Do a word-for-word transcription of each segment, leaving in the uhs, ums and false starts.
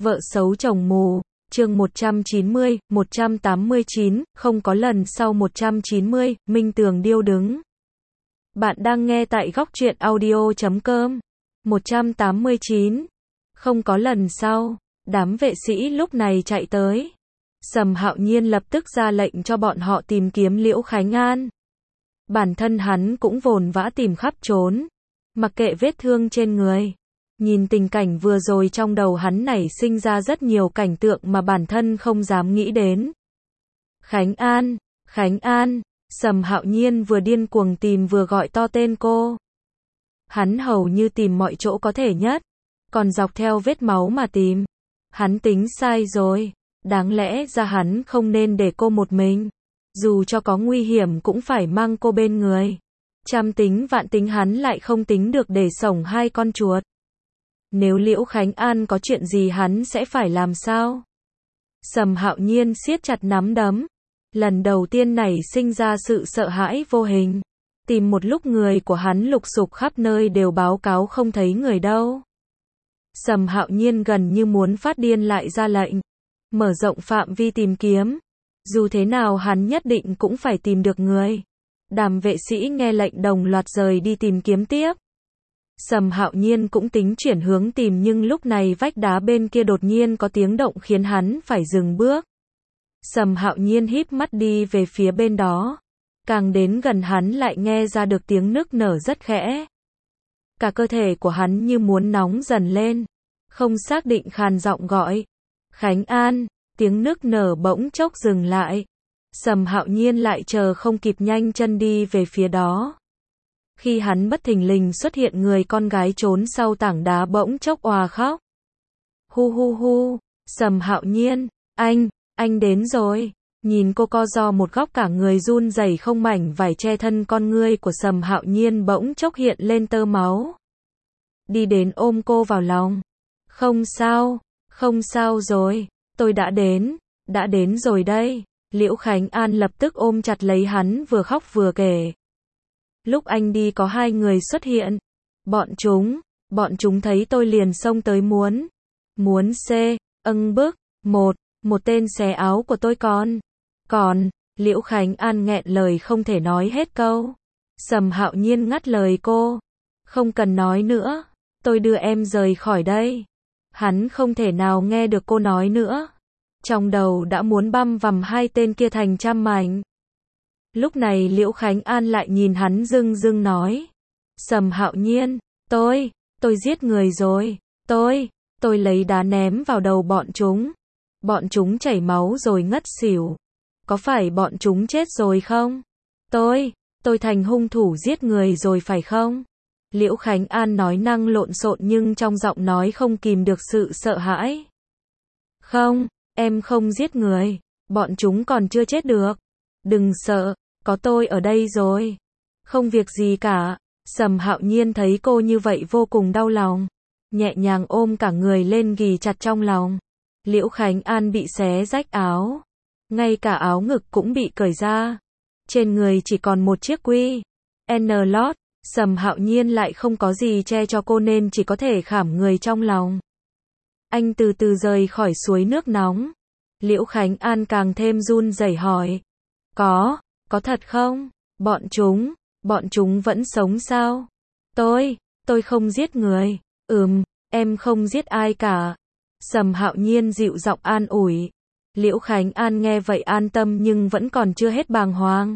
Vợ xấu chồng mù, chương một trăm chín mươi, một trăm tám mươi chín, không có lần sau một trăm chín mươi, Minh Tường điêu đứng. Bạn đang nghe tại góc truyện audio chấm com. một trăm tám mươi chín. Không có lần sau, đám vệ sĩ lúc này chạy tới. Sầm Hạo Nhiên lập tức ra lệnh cho bọn họ tìm kiếm Liễu Khánh An. Bản thân hắn cũng vồn vã tìm khắp trốn, mặc kệ vết thương trên người. Nhìn tình cảnh vừa rồi trong đầu hắn nảy sinh ra rất nhiều cảnh tượng mà bản thân không dám nghĩ đến. Khánh An, Khánh An, Sầm Hạo Nhiên vừa điên cuồng tìm vừa gọi to tên cô. Hắn hầu như tìm mọi chỗ có thể nhất, còn dọc theo vết máu mà tìm. Hắn tính sai rồi, đáng lẽ ra hắn không nên để cô một mình. Dù cho có nguy hiểm cũng phải mang cô bên người. Trăm tính vạn tính hắn lại không tính được để sổng hai con chuột. Nếu Liễu Khánh An có chuyện gì hắn sẽ phải làm sao? Sầm Hạo Nhiên siết chặt nắm đấm. Lần đầu tiên nảy sinh ra sự sợ hãi vô hình. Tìm một lúc người của hắn lục sục khắp nơi đều báo cáo không thấy người đâu. Sầm Hạo Nhiên gần như muốn phát điên lại ra lệnh. Mở rộng phạm vi tìm kiếm. Dù thế nào hắn nhất định cũng phải tìm được người. Đám vệ sĩ nghe lệnh đồng loạt rời đi tìm kiếm tiếp. Sầm Hạo Nhiên cũng tính chuyển hướng tìm nhưng lúc này vách đá bên kia đột nhiên có tiếng động khiến hắn phải dừng bước. Sầm Hạo Nhiên híp mắt đi về phía bên đó. Càng đến gần hắn lại nghe ra được tiếng nức nở rất khẽ. Cả cơ thể của hắn như muốn nóng dần lên. Không xác định khàn giọng gọi. Khánh An, tiếng nức nở bỗng chốc dừng lại. Sầm Hạo Nhiên lại chờ không kịp nhanh chân đi về phía đó. Khi hắn bất thình lình xuất hiện người con gái trốn sau tảng đá bỗng chốc òa khóc. Hu hu hu, Sầm Hạo Nhiên, anh, anh đến rồi. Nhìn cô co ro một góc cả người run rẩy không mảnh vải che thân con ngươi của Sầm Hạo Nhiên bỗng chốc hiện lên tơ máu. Đi đến ôm cô vào lòng. Không sao, không sao rồi, tôi đã đến, đã đến rồi đây. Liễu Khánh An lập tức ôm chặt lấy hắn vừa khóc vừa kể. Lúc anh đi có hai người xuất hiện. Bọn chúng, bọn chúng thấy tôi liền xông tới muốn. Muốn xê, âng bức, một, một tên xé áo của tôi còn. Còn, Liễu Khánh An nghẹn lời không thể nói hết câu. Sầm Hạo Nhiên ngắt lời cô. Không cần nói nữa, tôi đưa em rời khỏi đây. Hắn không thể nào nghe được cô nói nữa. Trong đầu đã muốn băm vằm hai tên kia thành trăm mảnh. Lúc này Liễu Khánh An lại nhìn hắn dưng dưng nói. Sầm Hạo Nhiên, tôi, tôi giết người rồi, tôi, tôi lấy đá ném vào đầu bọn chúng. Bọn chúng chảy máu rồi ngất xỉu. Có phải bọn chúng chết rồi không? Tôi, tôi thành hung thủ giết người rồi phải không? Liễu Khánh An nói năng lộn xộn nhưng trong giọng nói không kìm được sự sợ hãi. Không, em không giết người, bọn chúng còn chưa chết được. Đừng sợ, có tôi ở đây rồi. Không việc gì cả. Sầm Hạo Nhiên thấy cô như vậy vô cùng đau lòng. Nhẹ nhàng ôm cả người lên ghì chặt trong lòng. Liễu Khánh An bị xé rách áo. Ngay cả áo ngực cũng bị cởi ra. Trên người chỉ còn một chiếc quy en lót. Sầm Hạo Nhiên lại không có gì che cho cô nên chỉ có thể khảm người trong lòng. Anh từ từ rời khỏi suối nước nóng. Liễu Khánh An càng thêm run rẩy hỏi. Có, có thật không? Bọn chúng, bọn chúng vẫn sống sao? Tôi, tôi không giết người. Ừm, em không giết ai cả. Sầm Hạo Nhiên dịu giọng an ủi. Liễu Khánh An nghe vậy an tâm nhưng vẫn còn chưa hết bàng hoàng.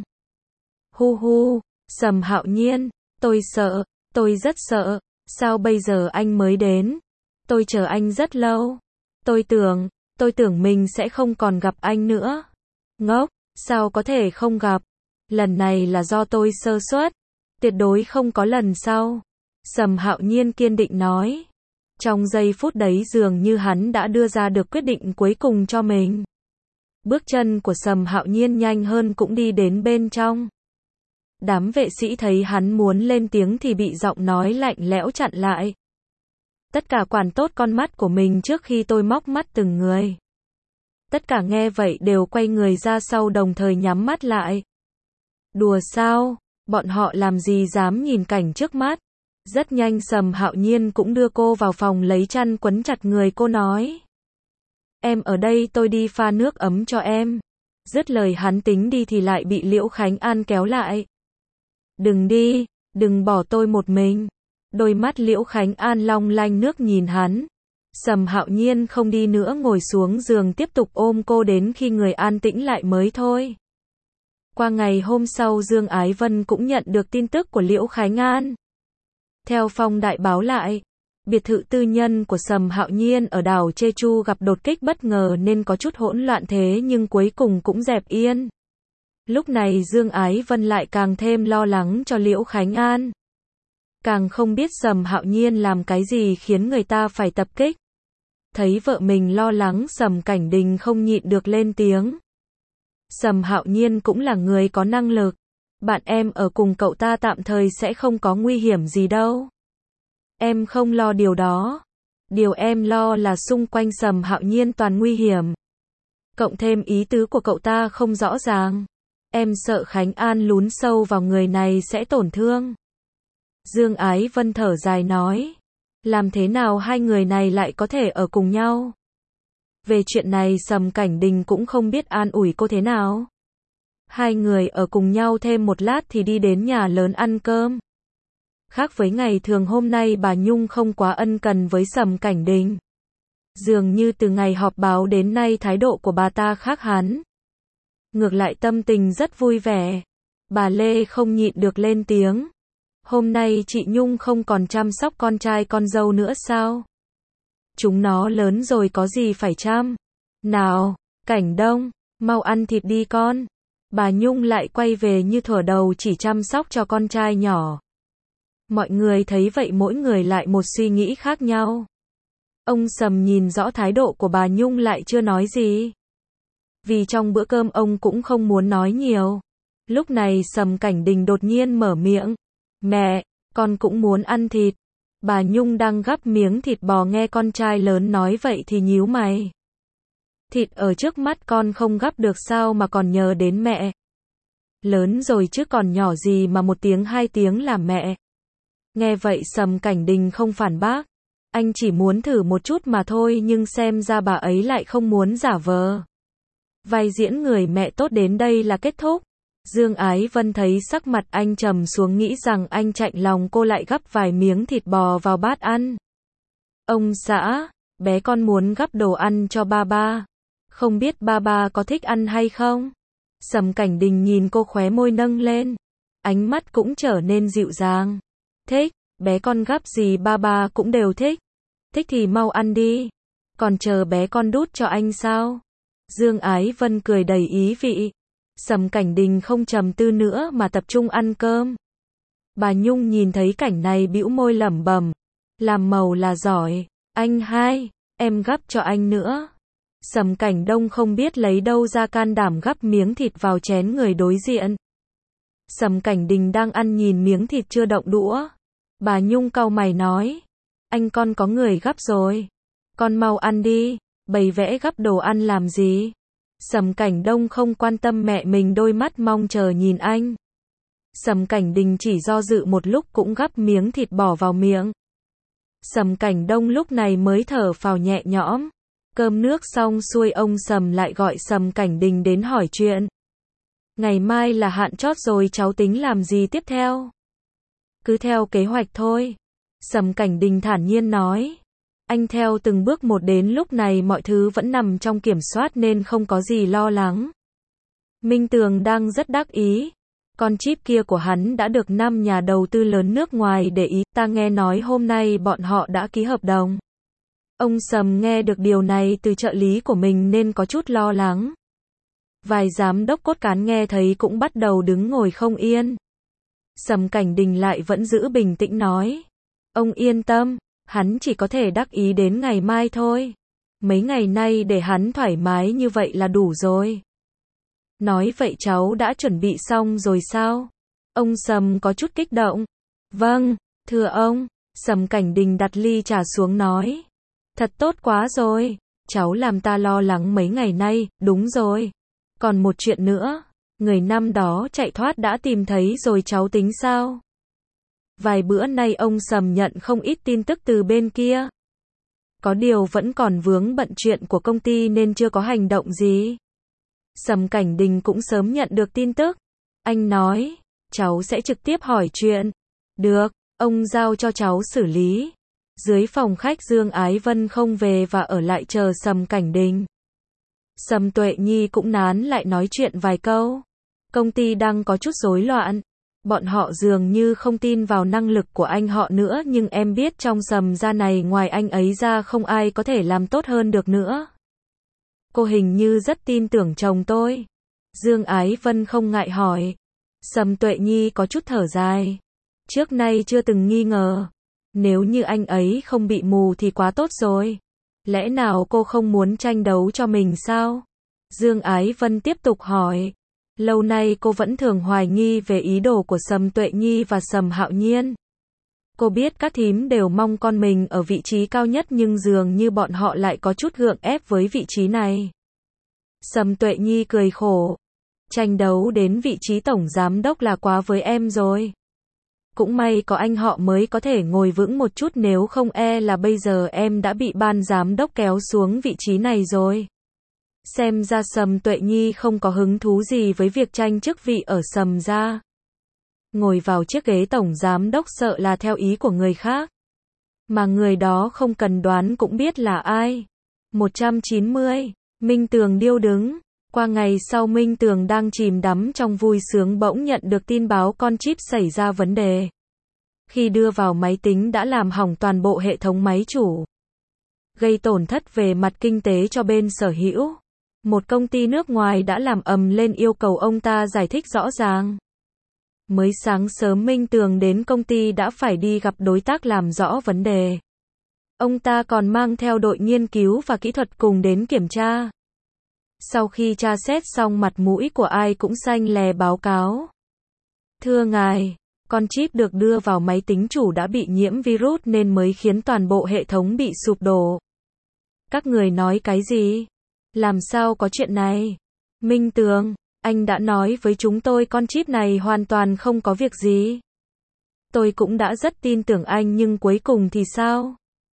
Hu hu, Sầm Hạo Nhiên, tôi sợ, tôi rất sợ. Sao bây giờ anh mới đến? Tôi chờ anh rất lâu. Tôi tưởng, tôi tưởng mình sẽ không còn gặp anh nữa. Ngốc, sao có thể không gặp? Lần này là do tôi sơ suất. Tuyệt đối không có lần sau. Sầm Hạo Nhiên kiên định nói. Trong giây phút đấy dường như hắn đã đưa ra được quyết định cuối cùng cho mình. Bước chân của Sầm Hạo Nhiên nhanh hơn cũng đi đến bên trong. Đám vệ sĩ thấy hắn muốn lên tiếng thì bị giọng nói lạnh lẽo chặn lại. Tất cả quản tốt con mắt của mình trước khi tôi móc mắt từng người. Tất cả nghe vậy đều quay người ra sau đồng thời nhắm mắt lại. Đùa sao? Bọn họ làm gì dám nhìn cảnh trước mắt. Rất nhanh Sầm Hạo Nhiên cũng đưa cô vào phòng lấy chăn quấn chặt người cô nói. Em ở đây tôi đi pha nước ấm cho em. Dứt lời hắn tính đi thì lại bị Liễu Khánh An kéo lại. Đừng đi, đừng bỏ tôi một mình. Đôi mắt Liễu Khánh An long lanh nước nhìn hắn. Sầm Hạo Nhiên không đi nữa, ngồi xuống giường tiếp tục ôm cô đến khi người an tĩnh lại mới thôi. Qua ngày hôm sau, Dương Ái Vân cũng nhận được tin tức của Liễu Khánh An. Theo phong đại báo lại, biệt thự tư nhân của Sầm Hạo Nhiên ở đảo Jeju gặp đột kích bất ngờ nên có chút hỗn loạn, thế nhưng cuối cùng cũng dẹp yên. Lúc này Dương Ái Vân lại càng thêm lo lắng cho Liễu Khánh An. Càng không biết Sầm Hạo Nhiên làm cái gì khiến người ta phải tập kích. Thấy vợ mình lo lắng, Sầm Cảnh Đình không nhịn được lên tiếng. Sầm Hạo Nhiên cũng là người có năng lực. Bạn em ở cùng cậu ta tạm thời sẽ không có nguy hiểm gì đâu. Em không lo điều đó. Điều em lo là xung quanh Sầm Hạo Nhiên toàn nguy hiểm. Cộng thêm ý tứ của cậu ta không rõ ràng. Em sợ Khánh An lún sâu vào người này sẽ tổn thương. Dương Ái Vân thở dài nói. Làm thế nào hai người này lại có thể ở cùng nhau? Về chuyện này Sầm Cảnh Đình cũng không biết an ủi cô thế nào. Hai người ở cùng nhau thêm một lát thì đi đến nhà lớn ăn cơm. Khác với ngày thường, hôm nay bà Nhung không quá ân cần với Sầm Cảnh Đình. Dường như từ ngày họp báo đến nay thái độ của bà ta khác hẳn. Ngược lại tâm tình rất vui vẻ. Bà Lê không nhịn được lên tiếng. Hôm nay chị Nhung không còn chăm sóc con trai con dâu nữa sao? Chúng nó lớn rồi có gì phải chăm. Nào, Cảnh Đông, mau ăn thịt đi con. Bà Nhung lại quay về như thuở đầu chỉ chăm sóc cho con trai nhỏ. Mọi người thấy vậy mỗi người lại một suy nghĩ khác nhau. Ông Sầm nhìn rõ thái độ của bà Nhung lại chưa nói gì. Vì trong bữa cơm ông cũng không muốn nói nhiều. Lúc này Sầm Cảnh Đình đột nhiên mở miệng. Mẹ, con cũng muốn ăn thịt. Bà Nhung đang gắp miếng thịt bò nghe con trai lớn nói vậy thì nhíu mày. Thịt ở trước mắt con không gắp được sao mà còn nhờ đến mẹ. Lớn rồi chứ còn nhỏ gì mà một tiếng hai tiếng là mẹ. Nghe vậy Sầm Cảnh Đình không phản bác. Anh chỉ muốn thử một chút mà thôi, nhưng xem ra bà ấy lại không muốn giả vờ. Vai diễn người mẹ tốt đến đây là kết thúc. Dương Ái Vân thấy sắc mặt anh trầm xuống, nghĩ rằng anh chạnh lòng cô lại gắp vài miếng thịt bò vào bát ăn. Ông xã, bé con muốn gắp đồ ăn cho ba ba. Không biết ba ba có thích ăn hay không? Sầm Cảnh Đình nhìn cô, khóe môi nâng lên. Ánh mắt cũng trở nên dịu dàng. Thích, bé con gắp gì ba ba cũng đều thích. Thích thì mau ăn đi. Còn chờ bé con đút cho anh sao? Dương Ái Vân cười đầy ý vị. Sầm Cảnh Đình không trầm tư nữa mà tập trung ăn cơm. Bà Nhung nhìn thấy cảnh này bĩu môi lẩm bẩm. Làm màu là giỏi. Anh hai, em gắp cho anh nữa. Sầm Cảnh Đông không biết lấy đâu ra can đảm gắp miếng thịt vào chén người đối diện. Sầm Cảnh Đình đang ăn nhìn miếng thịt chưa động đũa. Bà Nhung cau mày nói. Anh con có người gắp rồi. Con mau ăn đi, bày vẽ gắp đồ ăn làm gì? Sầm Cảnh Đông không quan tâm mẹ mình, đôi mắt mong chờ nhìn anh. Sầm Cảnh Đình chỉ do dự một lúc cũng gắp miếng thịt bỏ vào miệng. Sầm Cảnh Đông lúc này mới thở phào nhẹ nhõm. Cơm nước xong xuôi, ông Sầm lại gọi Sầm Cảnh Đình đến hỏi chuyện. Ngày mai là hạn chót rồi, cháu tính làm gì tiếp theo? Cứ theo kế hoạch thôi. Sầm Cảnh Đình thản nhiên nói. Anh theo từng bước một, đến lúc này mọi thứ vẫn nằm trong kiểm soát nên không có gì lo lắng. Minh Tường đang rất đắc ý. Con chip kia của hắn đã được năm nhà đầu tư lớn nước ngoài để ý, ta nghe nói hôm nay bọn họ đã ký hợp đồng. Ông Sầm nghe được điều này từ trợ lý của mình nên có chút lo lắng. Vài giám đốc cốt cán nghe thấy cũng bắt đầu đứng ngồi không yên. Sầm Cảnh Đình lại vẫn giữ bình tĩnh nói. Ông yên tâm, hắn chỉ có thể đắc ý đến ngày mai thôi. Mấy ngày nay để hắn thoải mái như vậy là đủ rồi. Nói vậy cháu đã chuẩn bị xong rồi sao? Ông Sầm có chút kích động. Vâng, thưa ông. Sầm Cảnh Đình đặt ly trà xuống nói. Thật tốt quá rồi. Cháu làm ta lo lắng mấy ngày nay, đúng rồi. Còn một chuyện nữa. Người năm đó chạy thoát đã tìm thấy rồi, cháu tính sao? Vài bữa nay ông Sầm nhận không ít tin tức từ bên kia. Có điều vẫn còn vướng bận chuyện của công ty nên chưa có hành động gì. Sầm Cảnh Đình cũng sớm nhận được tin tức. Anh nói, cháu sẽ trực tiếp hỏi chuyện. Được, ông giao cho cháu xử lý. Dưới phòng khách Dương Ái Vân không về và ở lại chờ Sầm Cảnh Đình. Sầm Tuệ Nhi cũng nán lại nói chuyện vài câu. Công ty đang có chút rối loạn. Bọn họ dường như không tin vào năng lực của anh họ nữa, nhưng em biết trong Sầm gia này ngoài anh ấy ra không ai có thể làm tốt hơn được nữa. Cô hình như rất tin tưởng chồng tôi. Dương Ái Vân không ngại hỏi. Sầm Tuệ Nhi có chút thở dài. Trước nay chưa từng nghi ngờ. Nếu như anh ấy không bị mù thì quá tốt rồi. Lẽ nào cô không muốn tranh đấu cho mình sao? Dương Ái Vân tiếp tục hỏi. Lâu nay cô vẫn thường hoài nghi về ý đồ của Sầm Tuệ Nhi và Sầm Hạo Nhiên. Cô biết các thím đều mong con mình ở vị trí cao nhất nhưng dường như bọn họ lại có chút gượng ép với vị trí này. Sầm Tuệ Nhi cười khổ. Tranh đấu đến vị trí tổng giám đốc là quá với em rồi. Cũng may có anh họ mới có thể ngồi vững một chút, nếu không e là bây giờ em đã bị ban giám đốc kéo xuống vị trí này rồi. Xem ra Sầm Tuệ Nhi không có hứng thú gì với việc tranh chức vị ở Sầm gia. Ngồi vào chiếc ghế tổng giám đốc sợ là theo ý của người khác. Mà người đó không cần đoán cũng biết là ai. một trăm chín mươi. Minh Tường điêu đứng. Qua ngày sau Minh Tường đang chìm đắm trong vui sướng bỗng nhận được tin báo con chip xảy ra vấn đề. Khi đưa vào máy tính đã làm hỏng toàn bộ hệ thống máy chủ. Gây tổn thất về mặt kinh tế cho bên sở hữu. Một công ty nước ngoài đã làm ầm lên yêu cầu ông ta giải thích rõ ràng. Mới sáng sớm Minh Tường đến công ty đã phải đi gặp đối tác làm rõ vấn đề. Ông ta còn mang theo đội nghiên cứu và kỹ thuật cùng đến kiểm tra. Sau khi tra xét xong mặt mũi của ai cũng xanh lè báo cáo. Thưa ngài, con chip được đưa vào máy tính chủ đã bị nhiễm virus nên mới khiến toàn bộ hệ thống bị sụp đổ. Các người nói cái gì? Làm sao có chuyện này? Minh Tường, anh đã nói với chúng tôi con chip này hoàn toàn không có việc gì. Tôi cũng đã rất tin tưởng anh nhưng cuối cùng thì sao?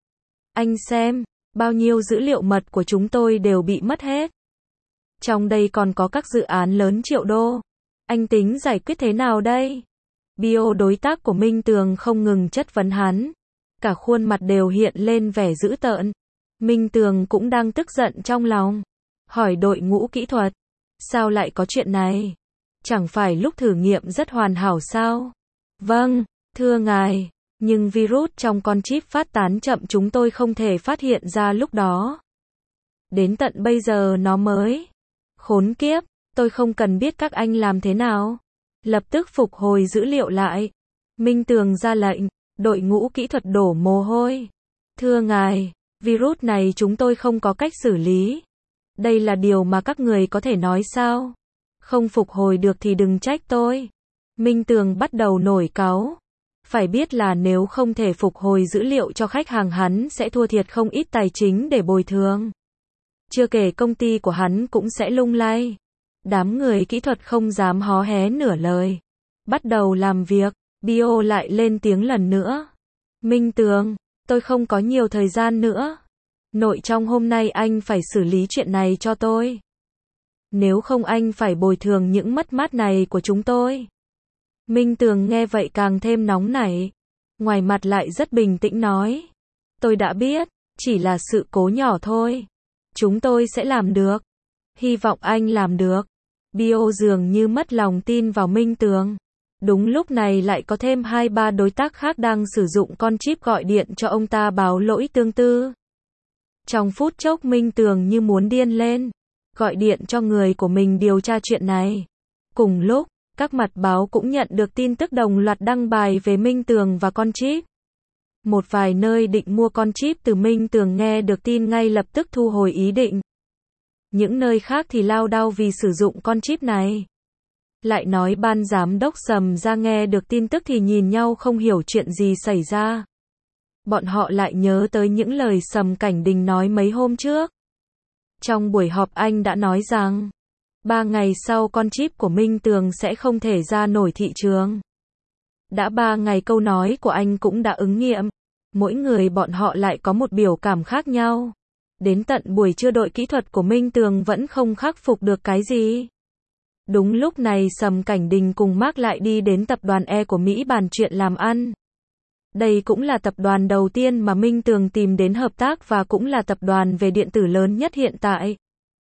Anh xem, bao nhiêu dữ liệu mật của chúng tôi đều bị mất hết. Trong đây còn có các dự án lớn triệu đô. Anh tính giải quyết thế nào đây? Bio đối tác của Minh Tường không ngừng chất vấn hắn. Cả khuôn mặt đều hiện lên vẻ dữ tợn. Minh Tường cũng đang tức giận trong lòng. Hỏi đội ngũ kỹ thuật. Sao lại có chuyện này? Chẳng phải lúc thử nghiệm rất hoàn hảo sao? Vâng, thưa ngài. Nhưng virus trong con chip phát tán chậm, chúng tôi không thể phát hiện ra lúc đó. Đến tận bây giờ nó mới. Khốn kiếp, tôi không cần biết các anh làm thế nào. Lập tức phục hồi dữ liệu lại. Minh Tường ra lệnh, đội ngũ kỹ thuật đổ mồ hôi. Thưa ngài, virus này chúng tôi không có cách xử lý. Đây là điều mà các người có thể nói sao? Không phục hồi được thì đừng trách tôi. Minh Tường bắt đầu nổi cáu. Phải biết là nếu không thể phục hồi dữ liệu cho khách hàng hắn sẽ thua thiệt không ít tài chính để bồi thường. Chưa kể công ty của hắn cũng sẽ lung lay. Đám người kỹ thuật không dám hó hé nửa lời. Bắt đầu làm việc, Bio lại lên tiếng lần nữa. Minh Tường, tôi không có nhiều thời gian nữa. Nội trong hôm nay anh phải xử lý chuyện này cho tôi. Nếu không anh phải bồi thường những mất mát này của chúng tôi. Minh Tường nghe vậy càng thêm nóng nảy. Ngoài mặt lại rất bình tĩnh nói. Tôi đã biết, chỉ là sự cố nhỏ thôi. Chúng tôi sẽ làm được. Hy vọng anh làm được. Bio dường như mất lòng tin vào Minh Tường. Đúng lúc này lại có thêm hai ba đối tác khác đang sử dụng con chip gọi điện cho ông ta báo lỗi tương tự. Trong phút chốc Minh Tường như muốn điên lên. Gọi điện cho người của mình điều tra chuyện này. Cùng lúc, các mặt báo cũng nhận được tin tức đồng loạt đăng bài về Minh Tường và con chip. Một vài nơi định mua con chip từ Minh Tường nghe được tin ngay lập tức thu hồi ý định. Những nơi khác thì lao đao vì sử dụng con chip này. Lại nói ban giám đốc Sầm gia nghe được tin tức thì nhìn nhau không hiểu chuyện gì xảy ra. Bọn họ lại nhớ tới những lời Sầm Cảnh Đình nói mấy hôm trước. Trong buổi họp anh đã nói rằng, ba ngày sau con chip của Minh Tường sẽ không thể ra nổi thị trường. Đã ba ngày câu nói của anh cũng đã ứng nghiệm. Mỗi người bọn họ lại có một biểu cảm khác nhau. Đến tận buổi trưa đội kỹ thuật của Minh Tường vẫn không khắc phục được cái gì. Đúng lúc này Sầm Cảnh Đình cùng Mark lại đi đến tập đoàn E của Mỹ bàn chuyện làm ăn. Đây cũng là tập đoàn đầu tiên mà Minh Tường tìm đến hợp tác và cũng là tập đoàn về điện tử lớn nhất hiện tại.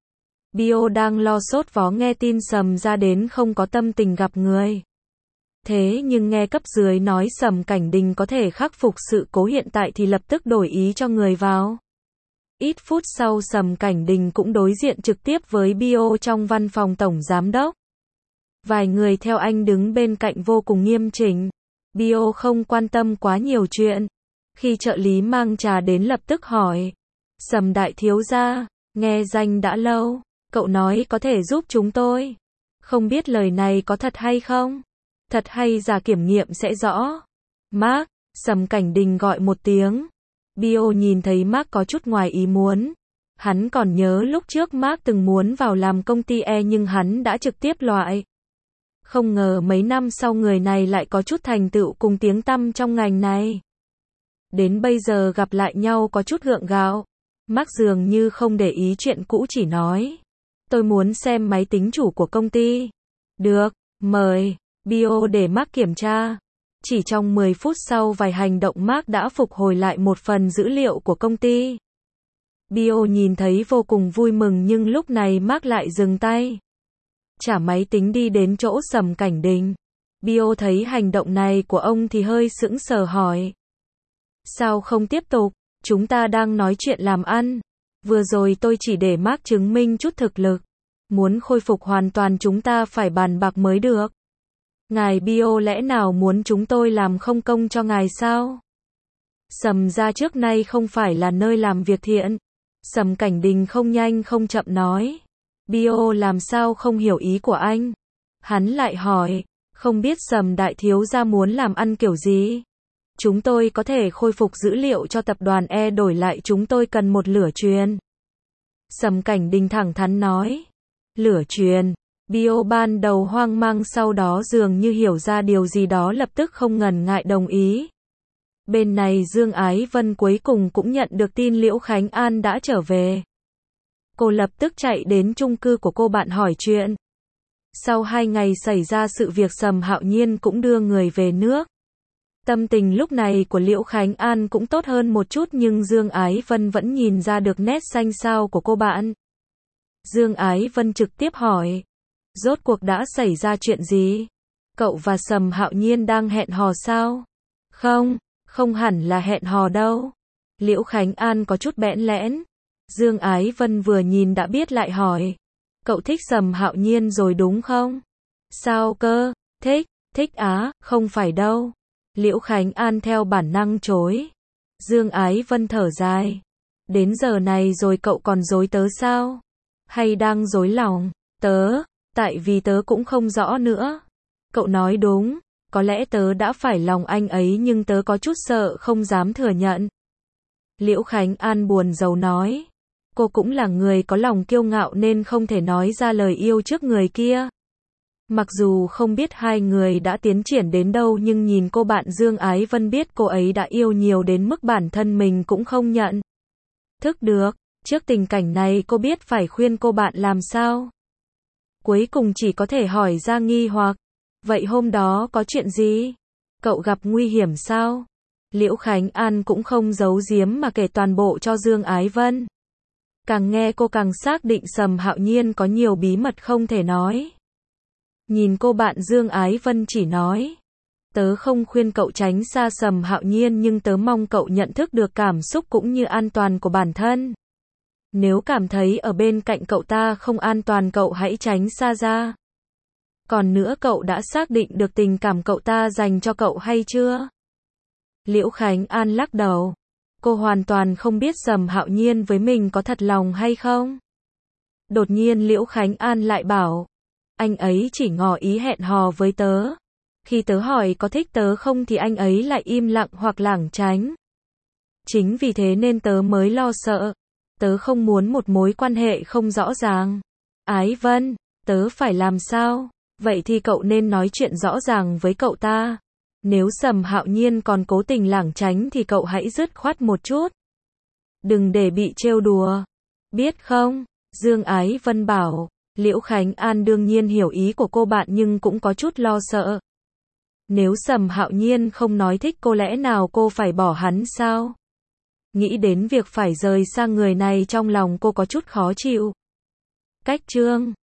Bio đang lo sốt vó nghe tin Sầm ra đến không có tâm tình gặp người. Thế nhưng nghe cấp dưới nói Sầm Cảnh Đình có thể khắc phục sự cố hiện tại thì lập tức đổi ý cho người vào. Ít phút sau Sầm Cảnh Đình cũng đối diện trực tiếp với Bio trong văn phòng tổng giám đốc. Vài người theo anh đứng bên cạnh vô cùng nghiêm chỉnh. Bio không quan tâm quá nhiều chuyện. Khi trợ lý mang trà đến lập tức hỏi. Sầm đại thiếu gia, nghe danh đã lâu, cậu nói có thể giúp chúng tôi. Không biết lời này có thật hay không? Thật hay giả kiểm nghiệm sẽ rõ. Mark, Sầm Cảnh Đình gọi một tiếng. Bio nhìn thấy Mark có chút ngoài ý muốn. Hắn còn nhớ lúc trước Mark từng muốn vào làm công ty E nhưng hắn đã trực tiếp loại. Không ngờ mấy năm sau người này lại có chút thành tựu cùng tiếng tăm trong ngành này. Đến bây giờ gặp lại nhau có chút gượng gạo. Mark dường như không để ý chuyện cũ chỉ nói. Tôi muốn xem máy tính chủ của công ty. Được, mời. Bio để Mark kiểm tra. Chỉ trong mười phút sau vài hành động Mark đã phục hồi lại một phần dữ liệu của công ty. Bio nhìn thấy vô cùng vui mừng nhưng lúc này Mark lại dừng tay. Trả máy tính đi đến chỗ Sầm Cảnh Đình. Bio thấy hành động này của ông thì hơi sững sờ hỏi. Sao không tiếp tục? Chúng ta đang nói chuyện làm ăn. Vừa rồi tôi chỉ để Mark chứng minh chút thực lực. Muốn khôi phục hoàn toàn chúng ta phải bàn bạc mới được. Ngài Bio lẽ nào muốn chúng tôi làm không công cho ngài sao? Sầm ra trước nay không phải là nơi làm việc thiện. Sầm Cảnh Đình không nhanh không chậm nói. Bio làm sao không hiểu ý của anh? Hắn lại hỏi, không biết Sầm đại thiếu gia muốn làm ăn kiểu gì? Chúng tôi có thể khôi phục dữ liệu cho tập đoàn E đổi lại chúng tôi cần một lửa truyền. Sầm Cảnh Đình thẳng thắn nói. Lửa truyền. Bio ban đầu hoang mang sau đó dường như hiểu ra điều gì đó lập tức không ngần ngại đồng ý. Bên này Dương Ái Vân cuối cùng cũng nhận được tin Liễu Khánh An đã trở về. Cô lập tức chạy đến chung cư của cô bạn hỏi chuyện. Sau hai ngày xảy ra sự việc Sầm Hạo Nhiên cũng đưa người về nước. Tâm tình lúc này của Liễu Khánh An cũng tốt hơn một chút nhưng Dương Ái Vân vẫn nhìn ra được nét xanh xao của cô bạn. Dương Ái Vân trực tiếp hỏi. Rốt cuộc đã xảy ra chuyện gì? Cậu và Sầm Hạo Nhiên đang hẹn hò sao? Không, không hẳn là hẹn hò đâu. Liễu Khánh An có chút bẽn lẽn. Dương Ái Vân vừa nhìn đã biết lại hỏi. Cậu thích Sầm Hạo Nhiên rồi đúng không? Sao cơ? Thích, thích á, không phải đâu. Liễu Khánh An theo bản năng chối. Dương Ái Vân thở dài. Đến giờ này rồi cậu còn dối tớ sao? Hay đang dối lòng? Tớ, tại vì tớ cũng không rõ nữa. Cậu nói đúng, có lẽ tớ đã phải lòng anh ấy nhưng tớ có chút sợ không dám thừa nhận. Liễu Khánh An buồn rầu nói. Cô cũng là người có lòng kiêu ngạo nên không thể nói ra lời yêu trước người kia. Mặc dù không biết hai người đã tiến triển đến đâu nhưng nhìn cô bạn Dương Ái Vân biết cô ấy đã yêu nhiều đến mức bản thân mình cũng không nhận thức được. Trước tình cảnh này cô biết phải khuyên cô bạn làm sao. Cuối cùng chỉ có thể hỏi ra nghi hoặc. Vậy hôm đó có chuyện gì? Cậu gặp nguy hiểm sao? Liễu Khánh An cũng không giấu giếm mà kể toàn bộ cho Dương Ái Vân. Càng nghe cô càng xác định Sầm Hạo Nhiên có nhiều bí mật không thể nói. Nhìn cô bạn Dương Ái Vân chỉ nói. Tớ không khuyên cậu tránh xa Sầm Hạo Nhiên nhưng tớ mong cậu nhận thức được cảm xúc cũng như an toàn của bản thân. Nếu cảm thấy ở bên cạnh cậu ta không an toàn cậu hãy tránh xa ra. Còn nữa cậu đã xác định được tình cảm cậu ta dành cho cậu hay chưa? Liễu Khánh An lắc đầu. Cô hoàn toàn không biết Sầm Hạo Nhiên với mình có thật lòng hay không. Đột nhiên Liễu Khánh An lại bảo. Anh ấy chỉ ngỏ ý hẹn hò với tớ. Khi tớ hỏi có thích tớ không thì anh ấy lại im lặng hoặc lảng tránh. Chính vì thế nên tớ mới lo sợ. Tớ không muốn một mối quan hệ không rõ ràng. Ái Vân, tớ phải làm sao? Vậy thì cậu nên nói chuyện rõ ràng với cậu ta. Nếu Sầm Hạo Nhiên còn cố tình lảng tránh thì cậu hãy dứt khoát một chút. Đừng để bị trêu đùa. Biết không? Dương Ái Vân bảo. Liễu Khánh An đương nhiên hiểu ý của cô bạn nhưng cũng có chút lo sợ. Nếu Sầm Hạo Nhiên không nói thích cô lẽ nào cô phải bỏ hắn sao? Nghĩ đến việc phải rời xa người này trong lòng cô có chút khó chịu. Cách chương